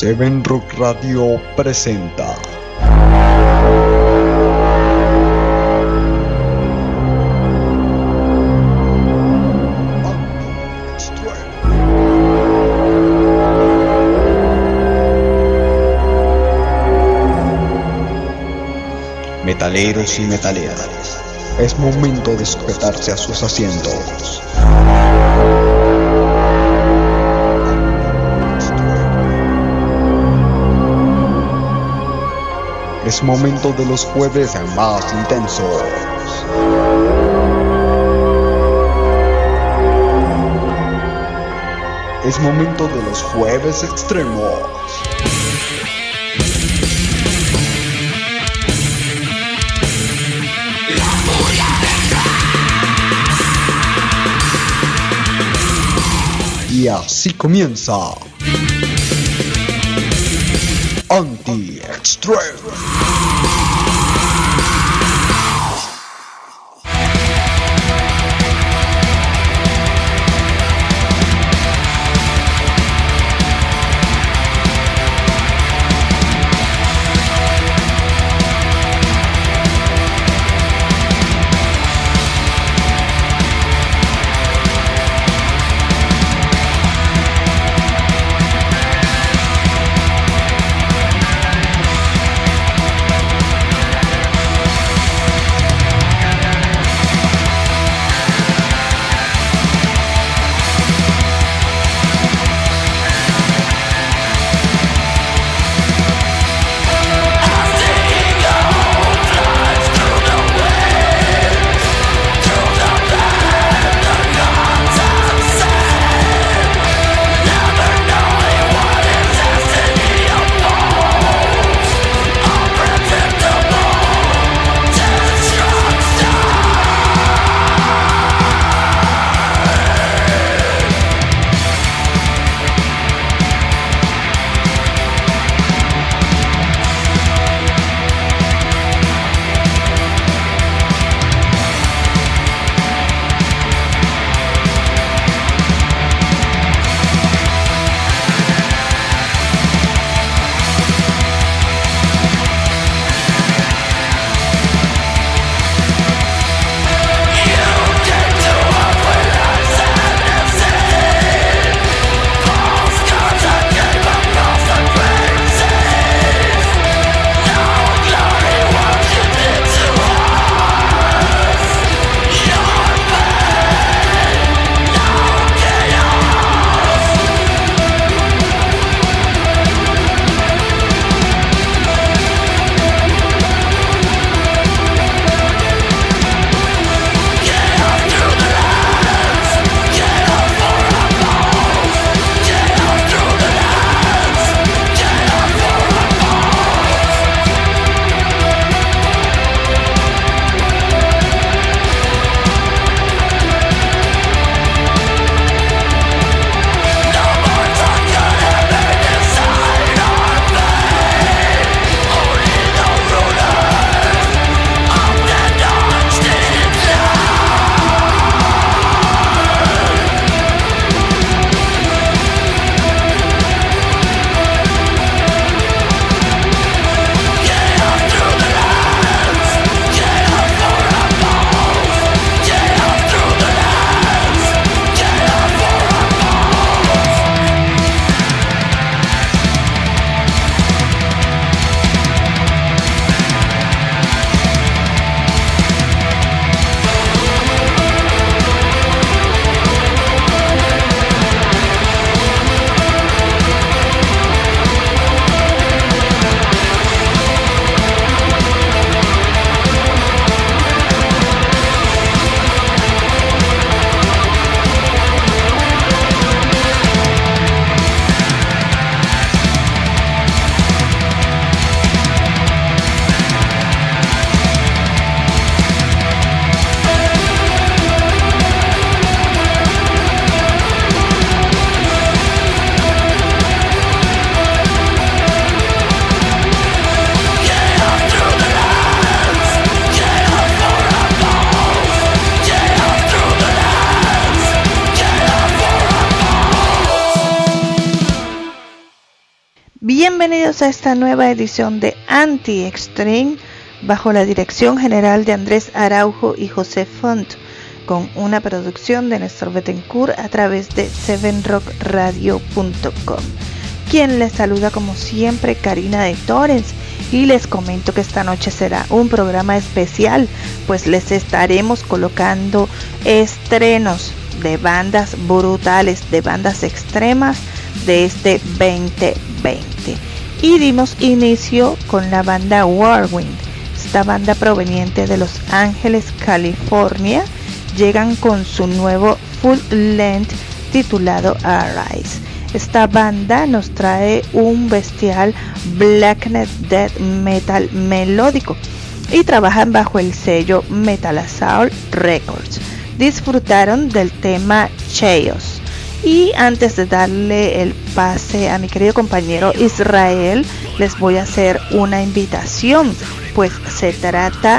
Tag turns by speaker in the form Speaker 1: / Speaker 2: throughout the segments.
Speaker 1: Seven Rock Radio presenta Metaleros y metaleras, es momento de sujetarse a sus asientos. Es momento de los jueves más intensos. Es momento de los jueves extremos. Y así comienza Anti-Extreme.
Speaker 2: Bienvenidos a esta nueva edición de Anti-Extreme bajo la dirección general de Andrés Araujo y José Font, con una producción de Néstor Bettencourt a través de 7rockradio.com. Quien les saluda como siempre, Karina de Torrens, y les comento que esta noche será un programa especial, pues les estaremos colocando estrenos de bandas brutales, de bandas extremas de este 2020. Y dimos inicio con la banda Warwind. Esta banda proveniente de Los Ángeles, California, llegan con su nuevo full length titulado Arise. Esta banda nos trae un bestial blacknet death metal melódico y trabajan bajo el sello Metal Assault Records. Disfrutaron del tema Chaos. Y antes de darle el pase a mi querido compañero Israel, les voy a hacer una invitación, pues se trata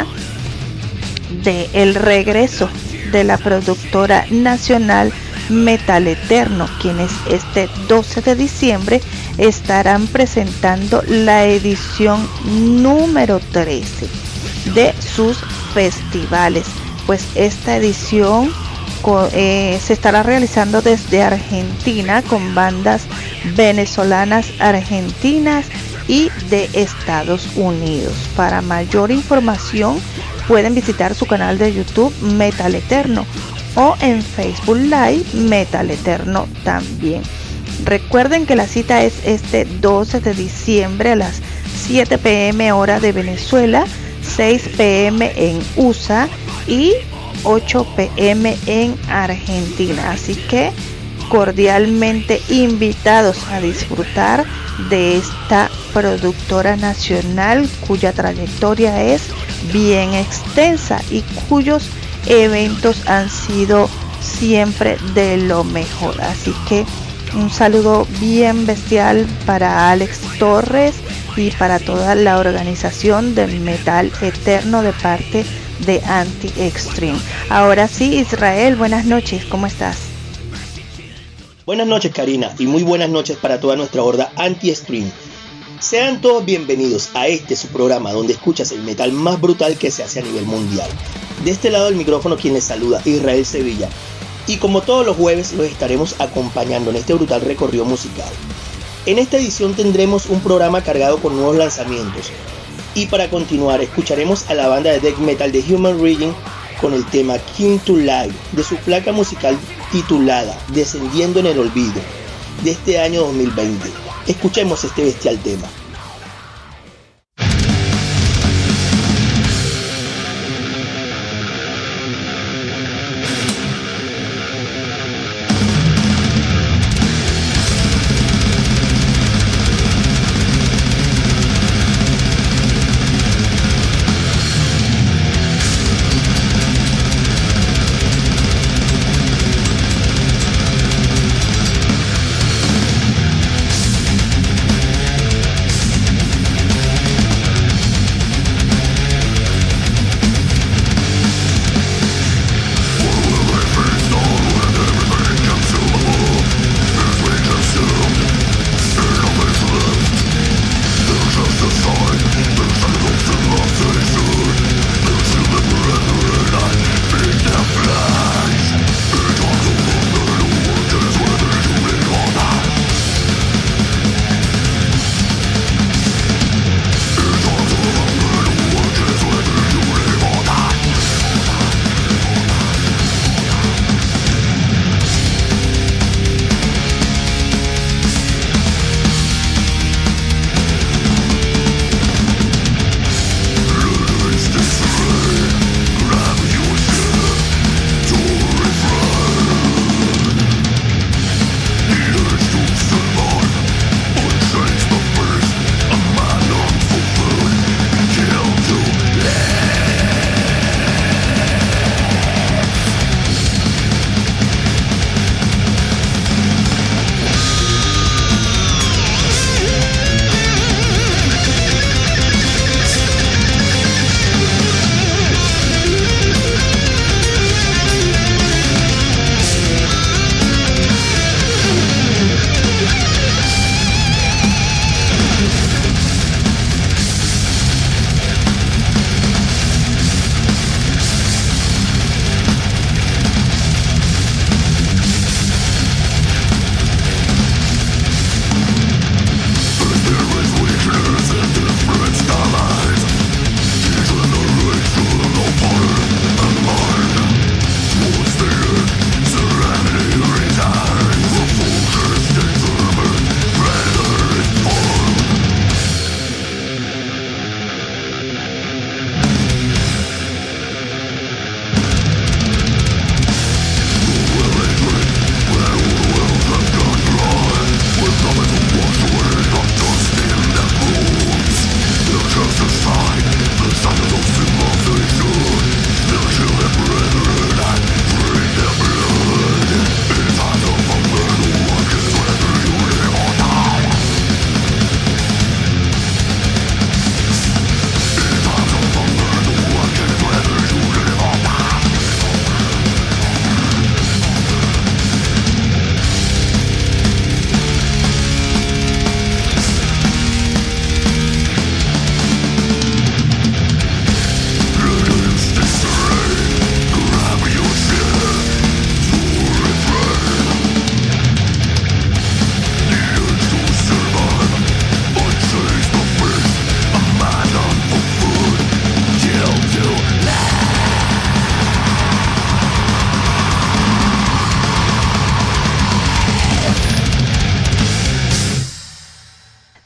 Speaker 2: de el regreso de la productora nacional Metal Eterno, quienes este 12 de diciembre estarán presentando la edición número 13 de sus festivales. Pues esta edición se estará realizando desde Argentina con bandas venezolanas, argentinas y de Estados Unidos. Para mayor información pueden visitar su canal de YouTube Metal Eterno o en Facebook Live Metal Eterno también. Recuerden que la cita es este 12 de diciembre a las 7 p.m. hora de Venezuela, 6 p.m. en USA y 8 p.m. en Argentina. Así que cordialmente invitados a disfrutar de esta productora nacional cuya trayectoria es bien extensa y cuyos eventos han sido siempre de lo mejor. Así que un saludo bien bestial para Alex Torres y para toda la organización del Metal Eterno de parte de Anti-Extreme. Ahora sí, Israel, buenas noches, ¿cómo estás?
Speaker 3: Buenas noches, Karina, y muy buenas noches para toda nuestra horda Anti-Extreme. Sean todos bienvenidos a su programa donde escuchas el metal más brutal que se hace a nivel mundial. De este lado del micrófono quien les saluda, Israel Sevilla, y como todos los jueves los estaremos acompañando en este brutal recorrido musical. En esta edición tendremos un programa cargado con nuevos lanzamientos, y para continuar escucharemos a la banda de death metal de Human Reading con el tema King to Life de su placa musical titulada Descendiendo en el Olvido de este año 2020. Escuchemos este bestial tema.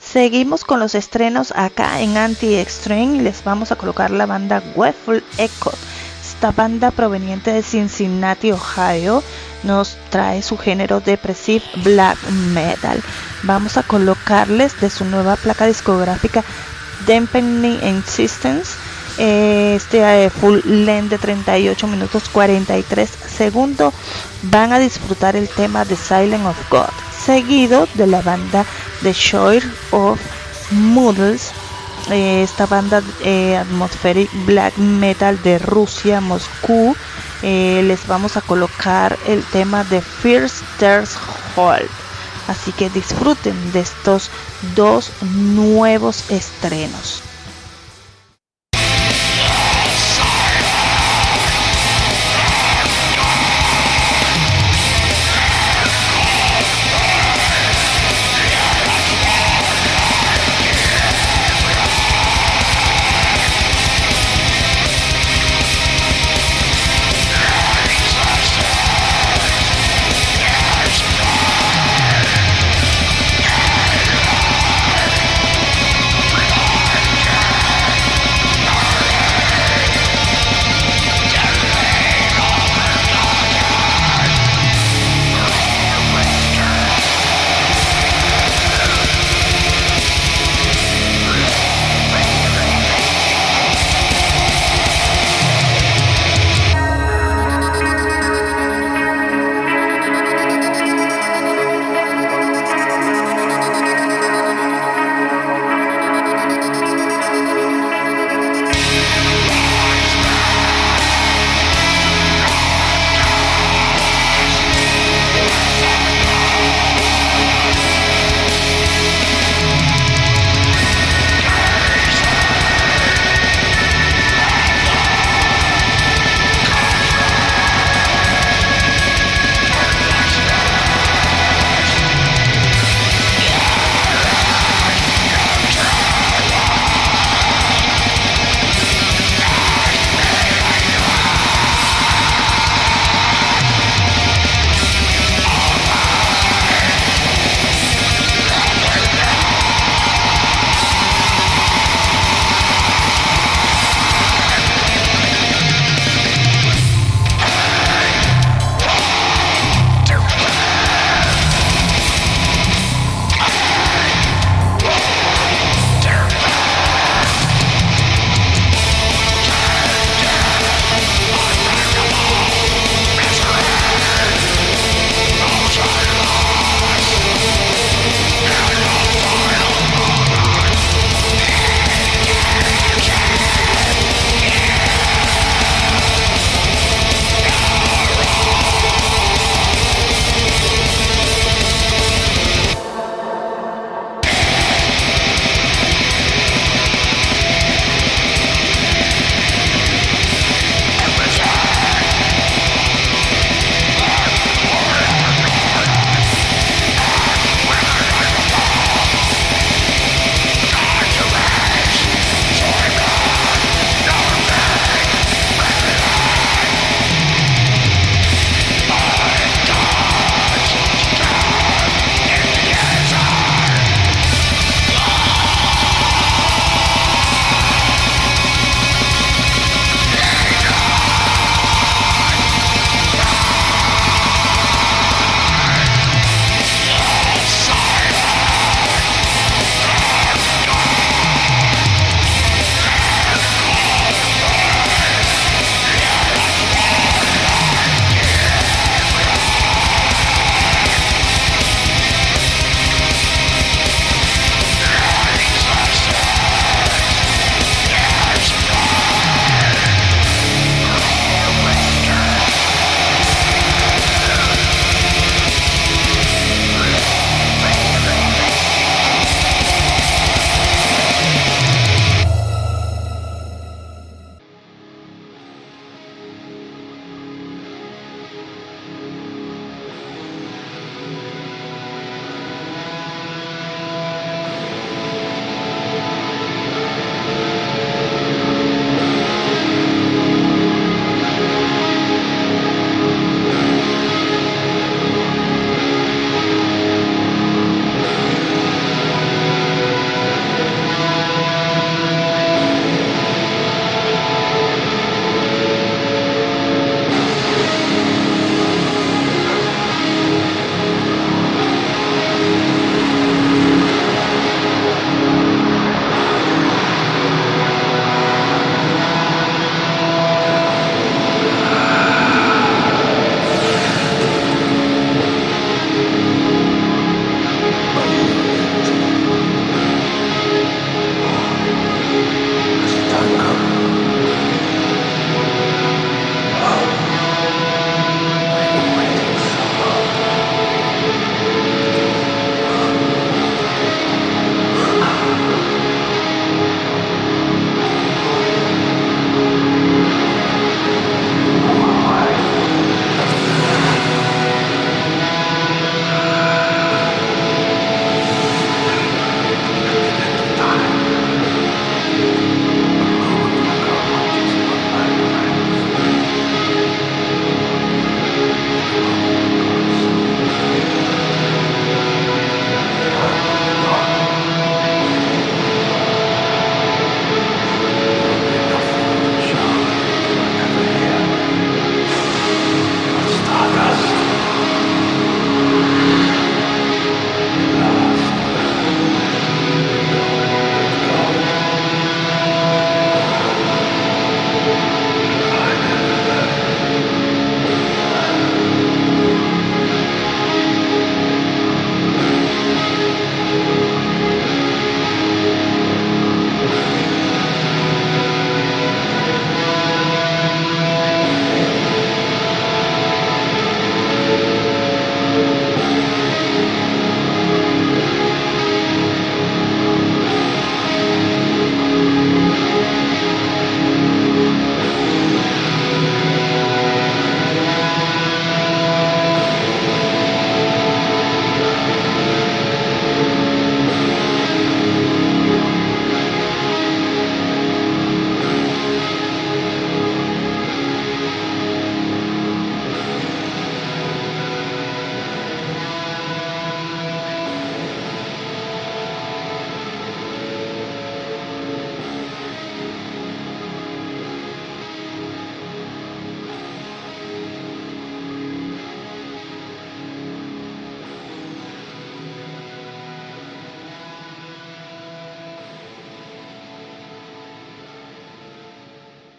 Speaker 2: Seguimos con los estrenos acá en Anti-Extreme y les vamos a colocar la banda Waffle Echo. Esta banda proveniente de Cincinnati, Ohio, nos trae su género depressive black metal. Vamos a colocarles de su nueva placa discográfica Dampening Existence, full length de 38 minutos 43 segundos. Van a disfrutar el tema The Silence of God, seguido de la banda The Shore of Moodles, esta banda atmospheric black metal de Rusia, Moscú. Les vamos a colocar el tema de First Stairs Hall. Así que disfruten de estos dos nuevos estrenos.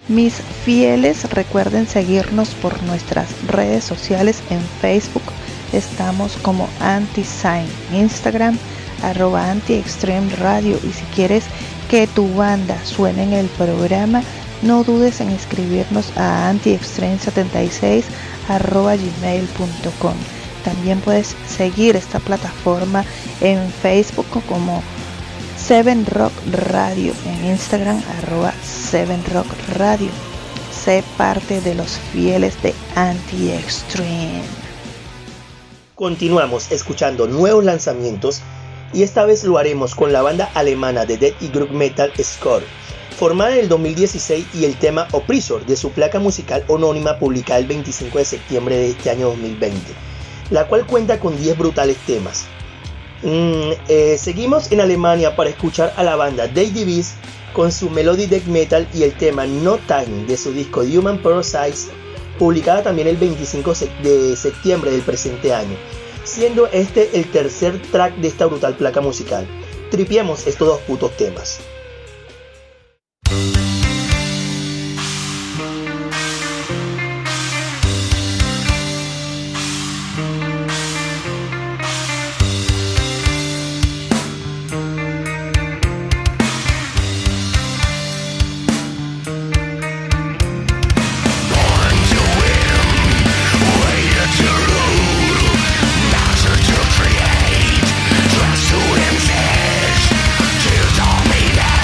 Speaker 2: Mis fieles, recuerden seguirnos por nuestras redes sociales. En Facebook estamos como Anti-Sign, Instagram @Anti-Extreme Radio, y si quieres que tu banda suene en el programa, no dudes en escribirnos a antiextreme76@gmail.com. También puedes seguir esta plataforma en Facebook como 7Rock Radio, en Instagram @7Rock Radio. Sé parte de los fieles de Anti-Extreme.
Speaker 3: Continuamos escuchando nuevos lanzamientos y esta vez lo haremos con la banda alemana de death y groove metal Score, formada en el 2016, y el tema Oppressor de su placa musical homónima publicada el 25 de septiembre de este año 2020, la cual cuenta con 10 brutales temas. Seguimos en Alemania para escuchar a la banda Deity Beast con su melody death metal y el tema No Time de su disco Human Parasites, publicada también el 25 de septiembre del presente año, siendo este el tercer track de esta brutal placa musical. Tripiemos estos dos putos temas.
Speaker 4: Tears on me now.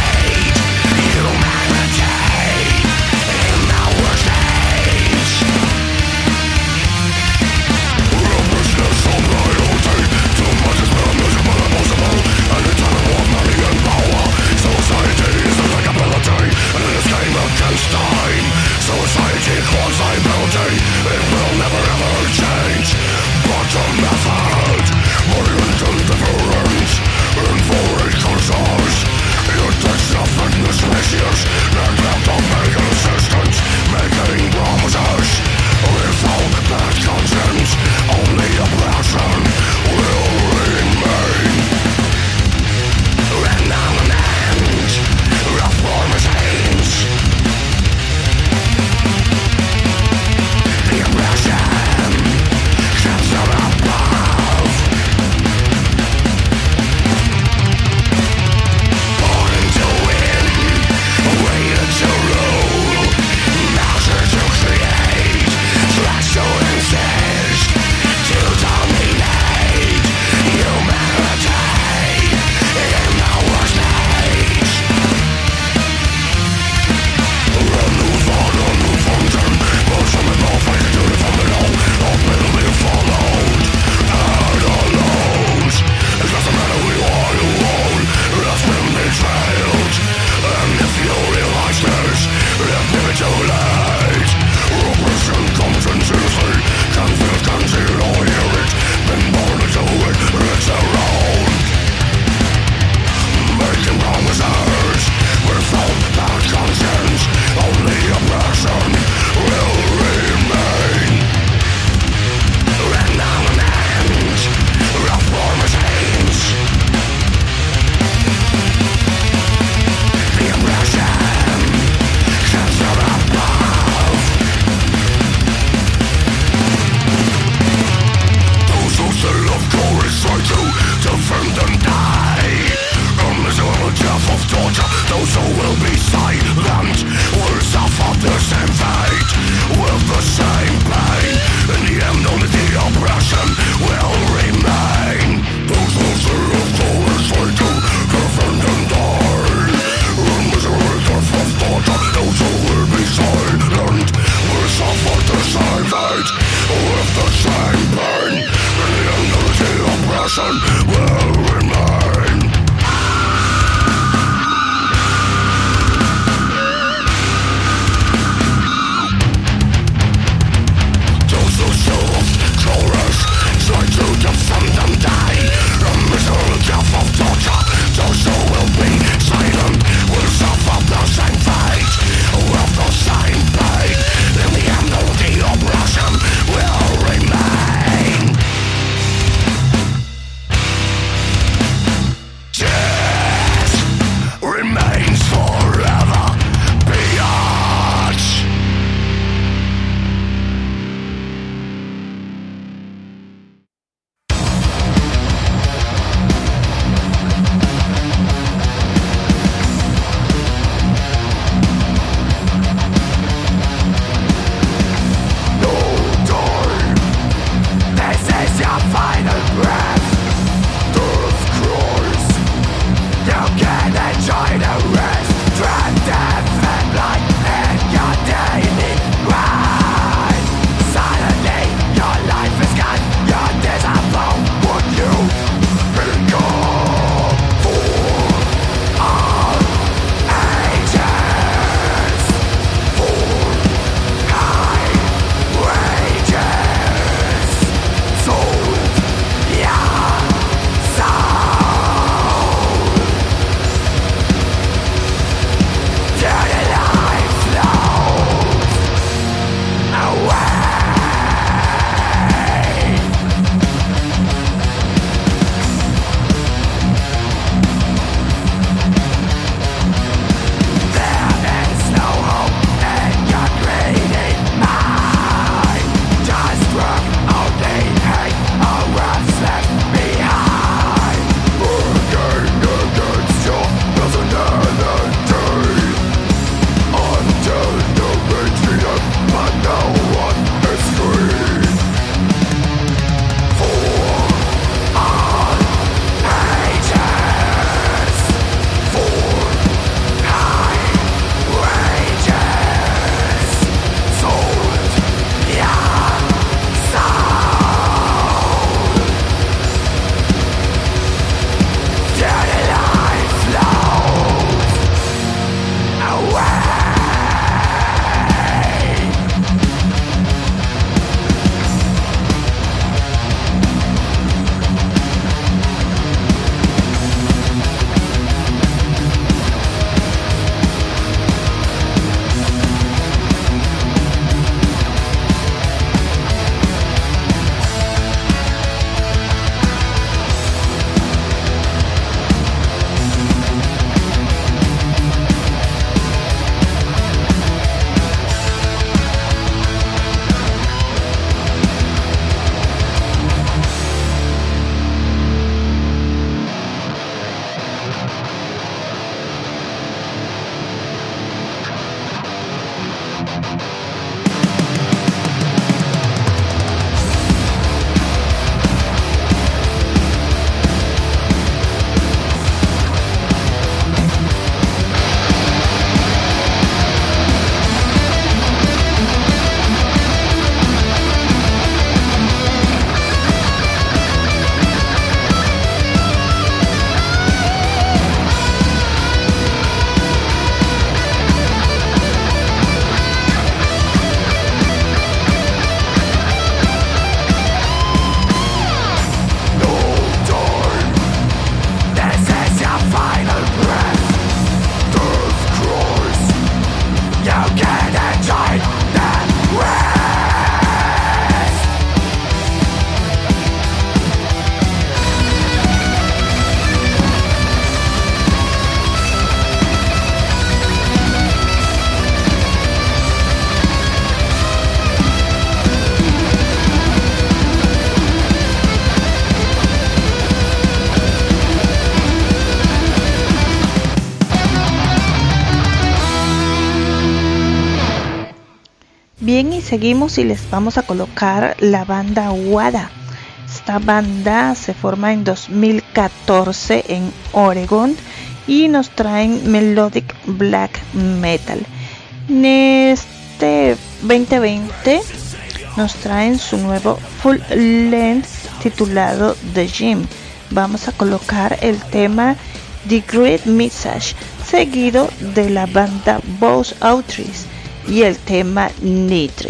Speaker 2: Bien, y seguimos y les vamos a colocar la banda Wada. Esta banda se forma en 2014 en Oregon y nos traen melodic black metal. En este 2020 nos traen su nuevo full length titulado The Gym. Vamos a colocar el tema The Great Message, seguido de la banda Bose Outreach y el tema Nitri.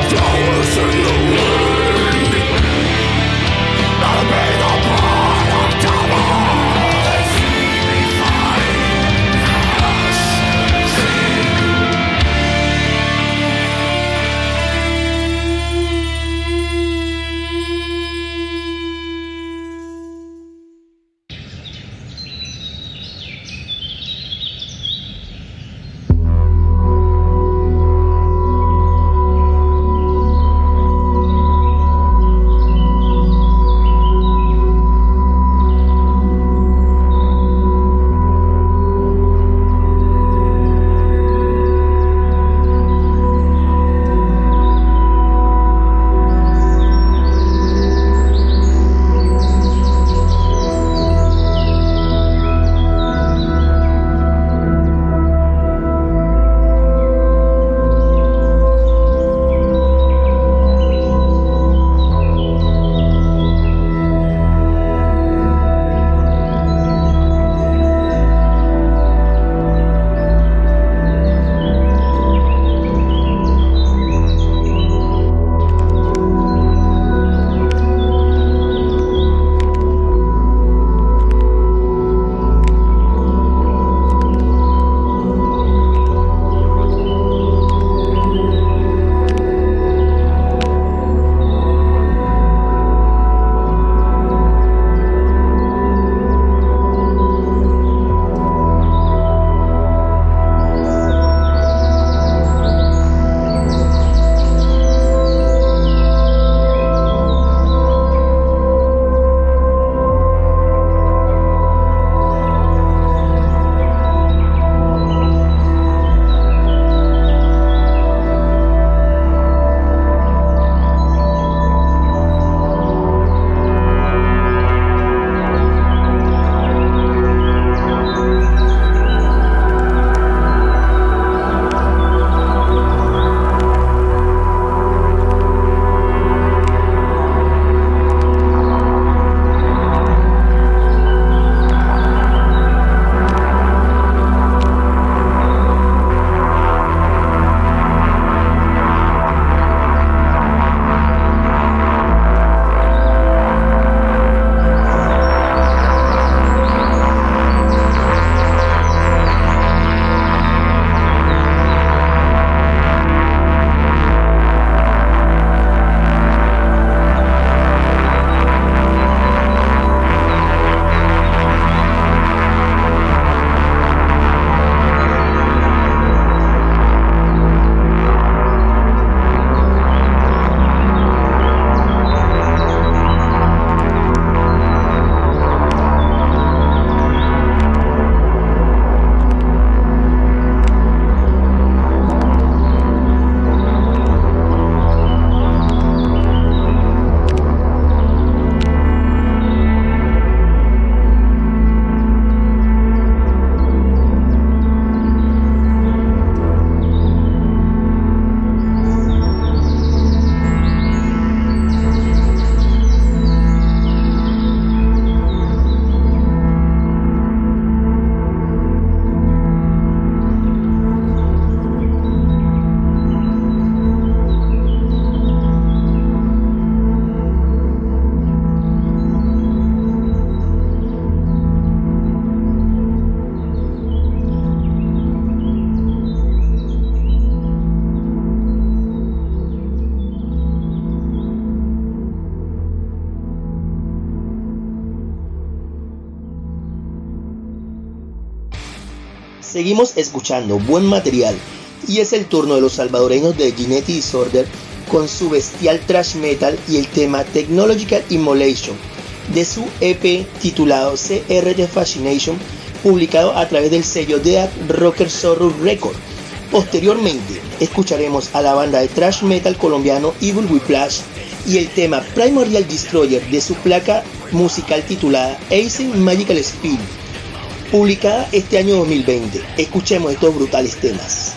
Speaker 3: Seguimos escuchando buen material y es el turno de los salvadoreños de Genetic Disorder con su bestial thrash metal y el tema Technological Immolation de su EP titulado CR The Fascination, publicado a través del sello Death Rocker Sorrow Record. Posteriormente escucharemos a la banda de thrash metal colombiano Evil Whiplash y el tema Primordial Destroyer de su placa musical titulada Ancient Magical Spirit, publicada este año 2020. Escuchemos estos brutales temas.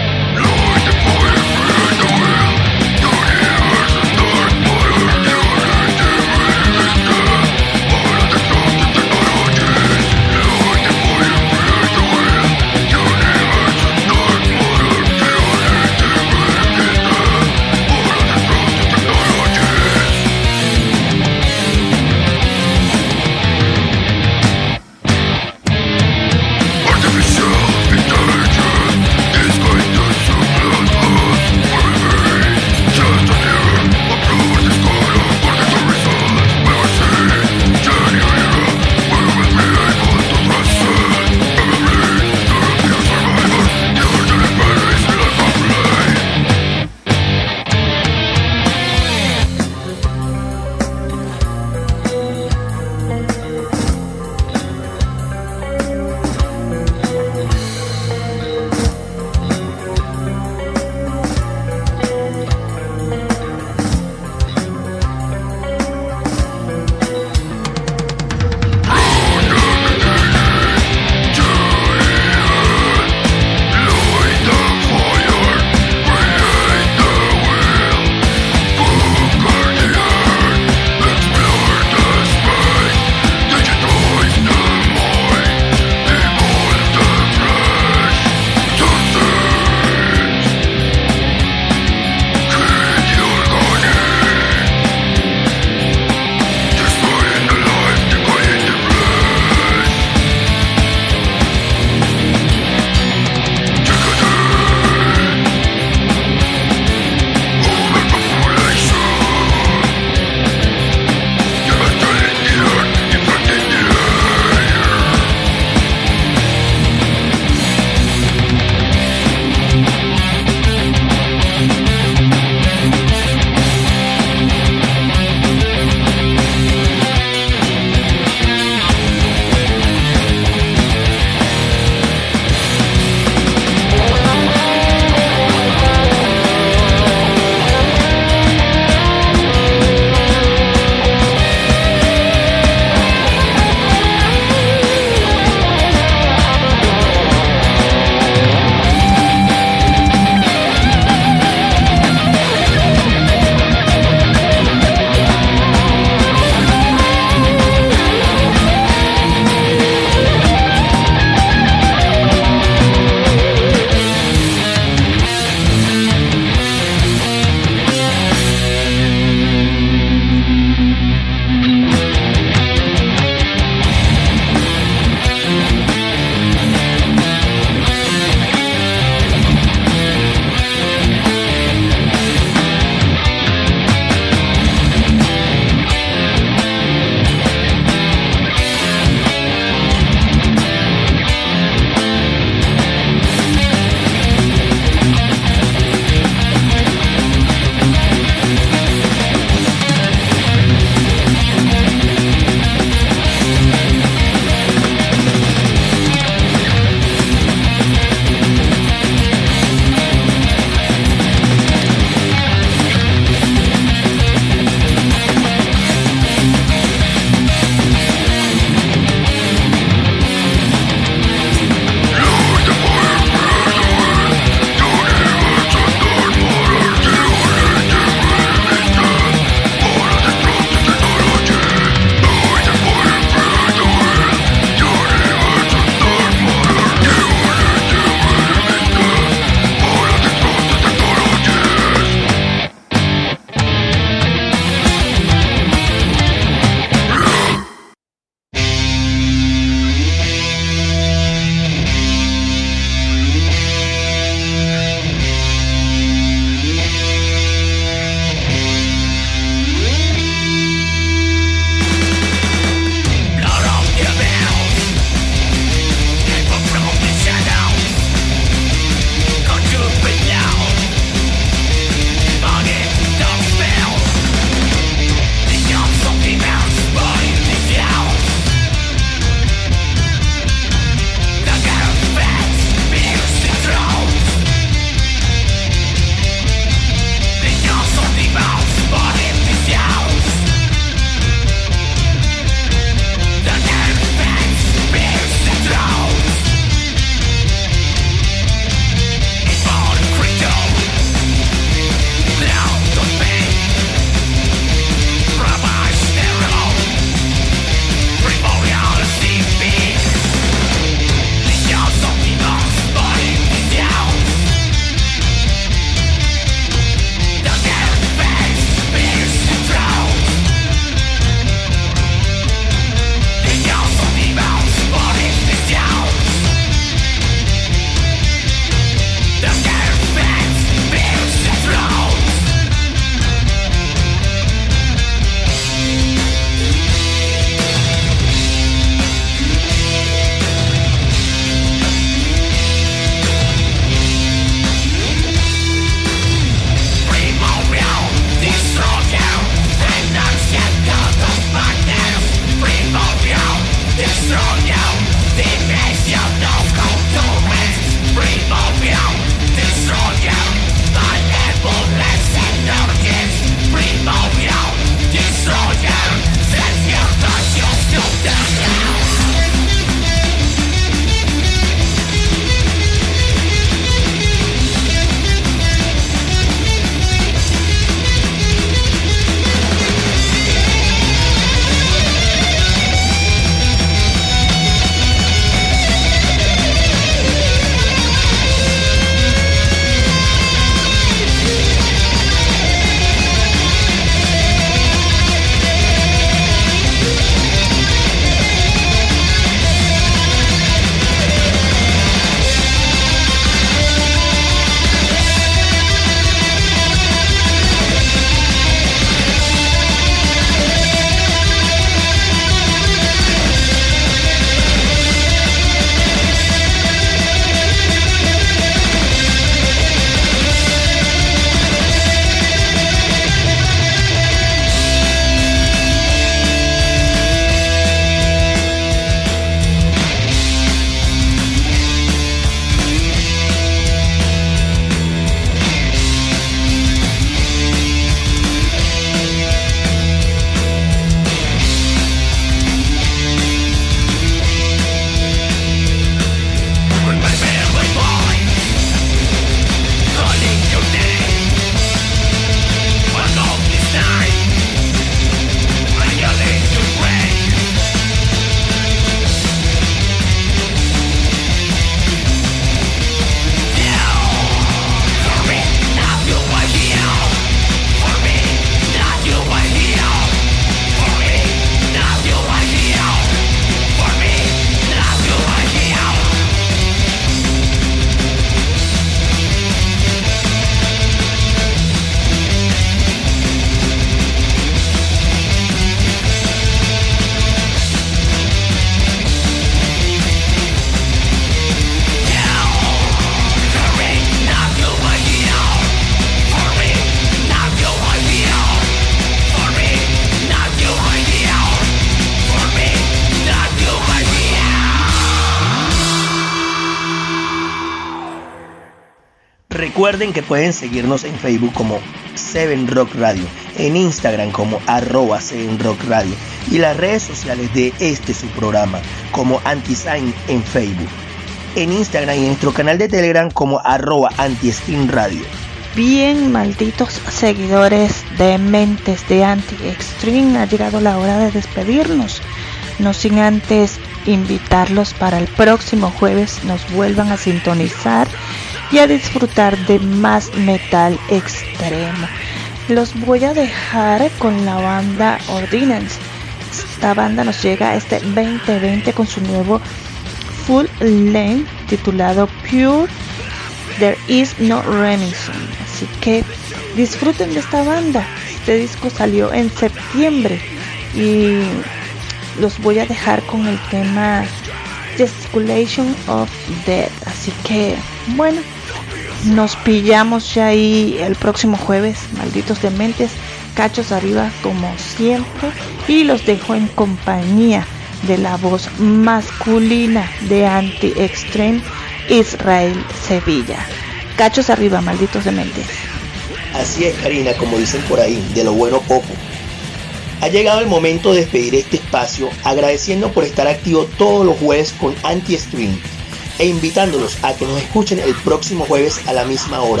Speaker 3: Recuerden que pueden seguirnos en Facebook como 7Rock Radio, en Instagram como @7Rock Radio y las redes sociales de su programa como Antisign en Facebook, en Instagram y en nuestro canal de Telegram como @Anti-Stream Radio.
Speaker 2: Bien, malditos seguidores de Mentes de Anti-Extreme, ha llegado la hora de despedirnos, no sin antes invitarlos para el próximo jueves nos vuelvan a sintonizar y a disfrutar de más metal extremo. Los voy a dejar con la banda Ordinance. Esta banda nos llega este 2020 con su nuevo full length titulado Pure There Is No Remix. Así que disfruten de esta banda. Este disco salió en septiembre y los voy a dejar con el tema Gesticulation of Death. Así que bueno, nos pillamos ya ahí el próximo jueves, malditos dementes, cachos arriba como siempre, y los dejo en compañía de la voz masculina de Anti-Extreme, Israel Sevilla. Cachos arriba, malditos dementes.
Speaker 3: Así es, Karina, como dicen por ahí, de lo bueno poco. Ha llegado el momento de despedir este espacio, agradeciendo por estar activo todos los jueves con Anti-Extreme e invitándolos a que nos escuchen el próximo jueves a la misma hora.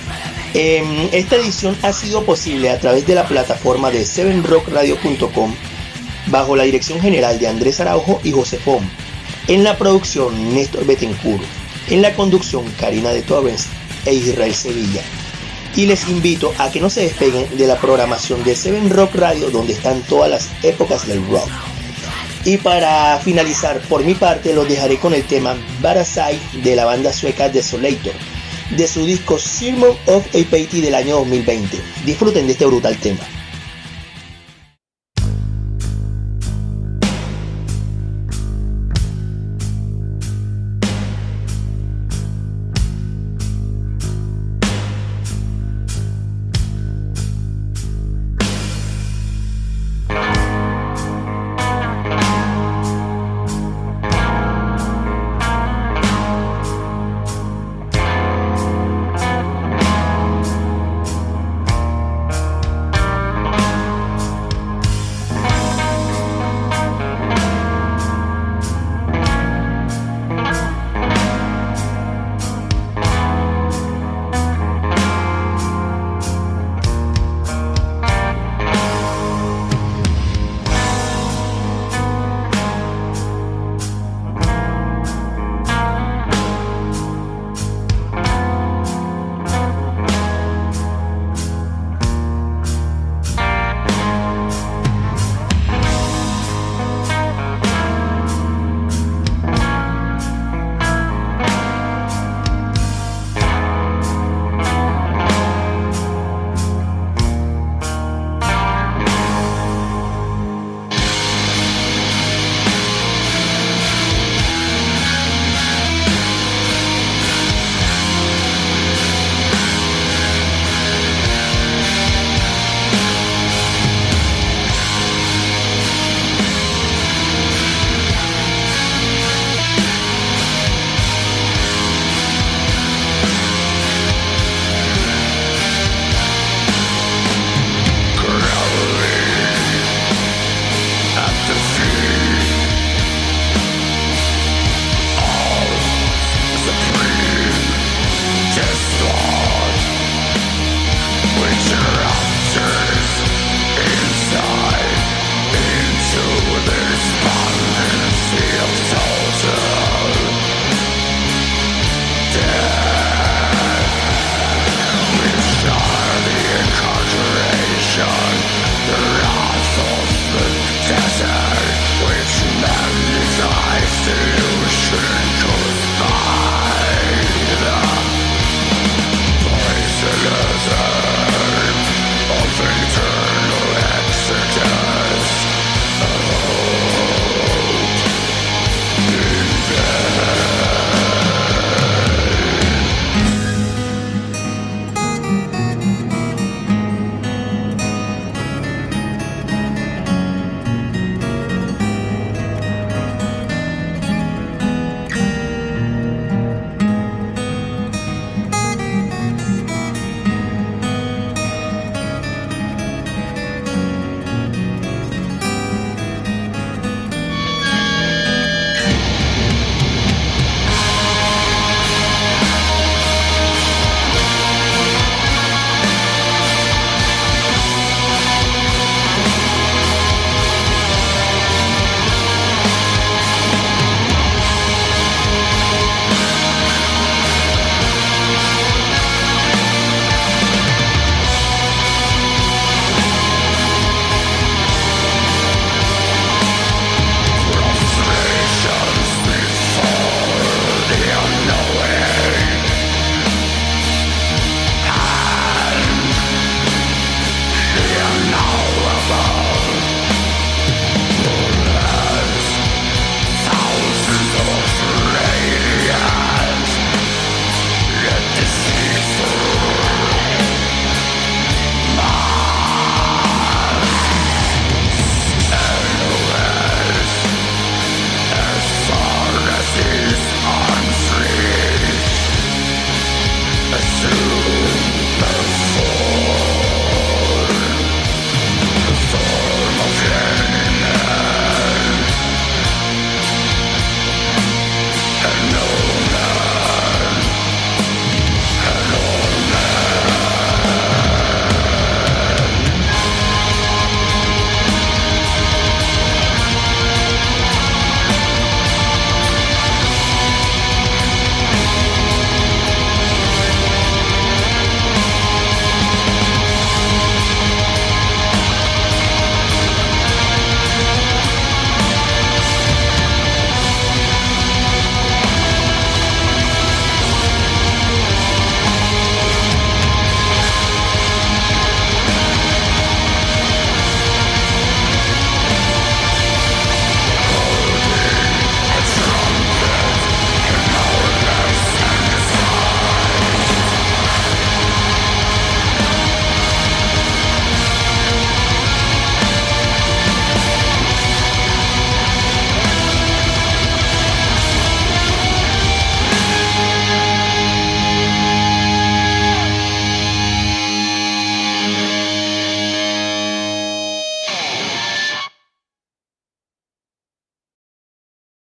Speaker 3: Esta edición ha sido posible a través de la plataforma de 7rockradio.com bajo la dirección general de Andrés Araujo y José Fom. En la producción, Néstor Betancourt. En la conducción, Karina de Torrens e Israel Sevilla. Y les invito a que no se despeguen de la programación de 7Rock Radio, donde están todas las épocas del rock. Y para finalizar, por mi parte, los dejaré con el tema Parasite de la banda sueca Desolator, de su disco Sermon of a Piety del año 2020. Disfruten de este brutal tema.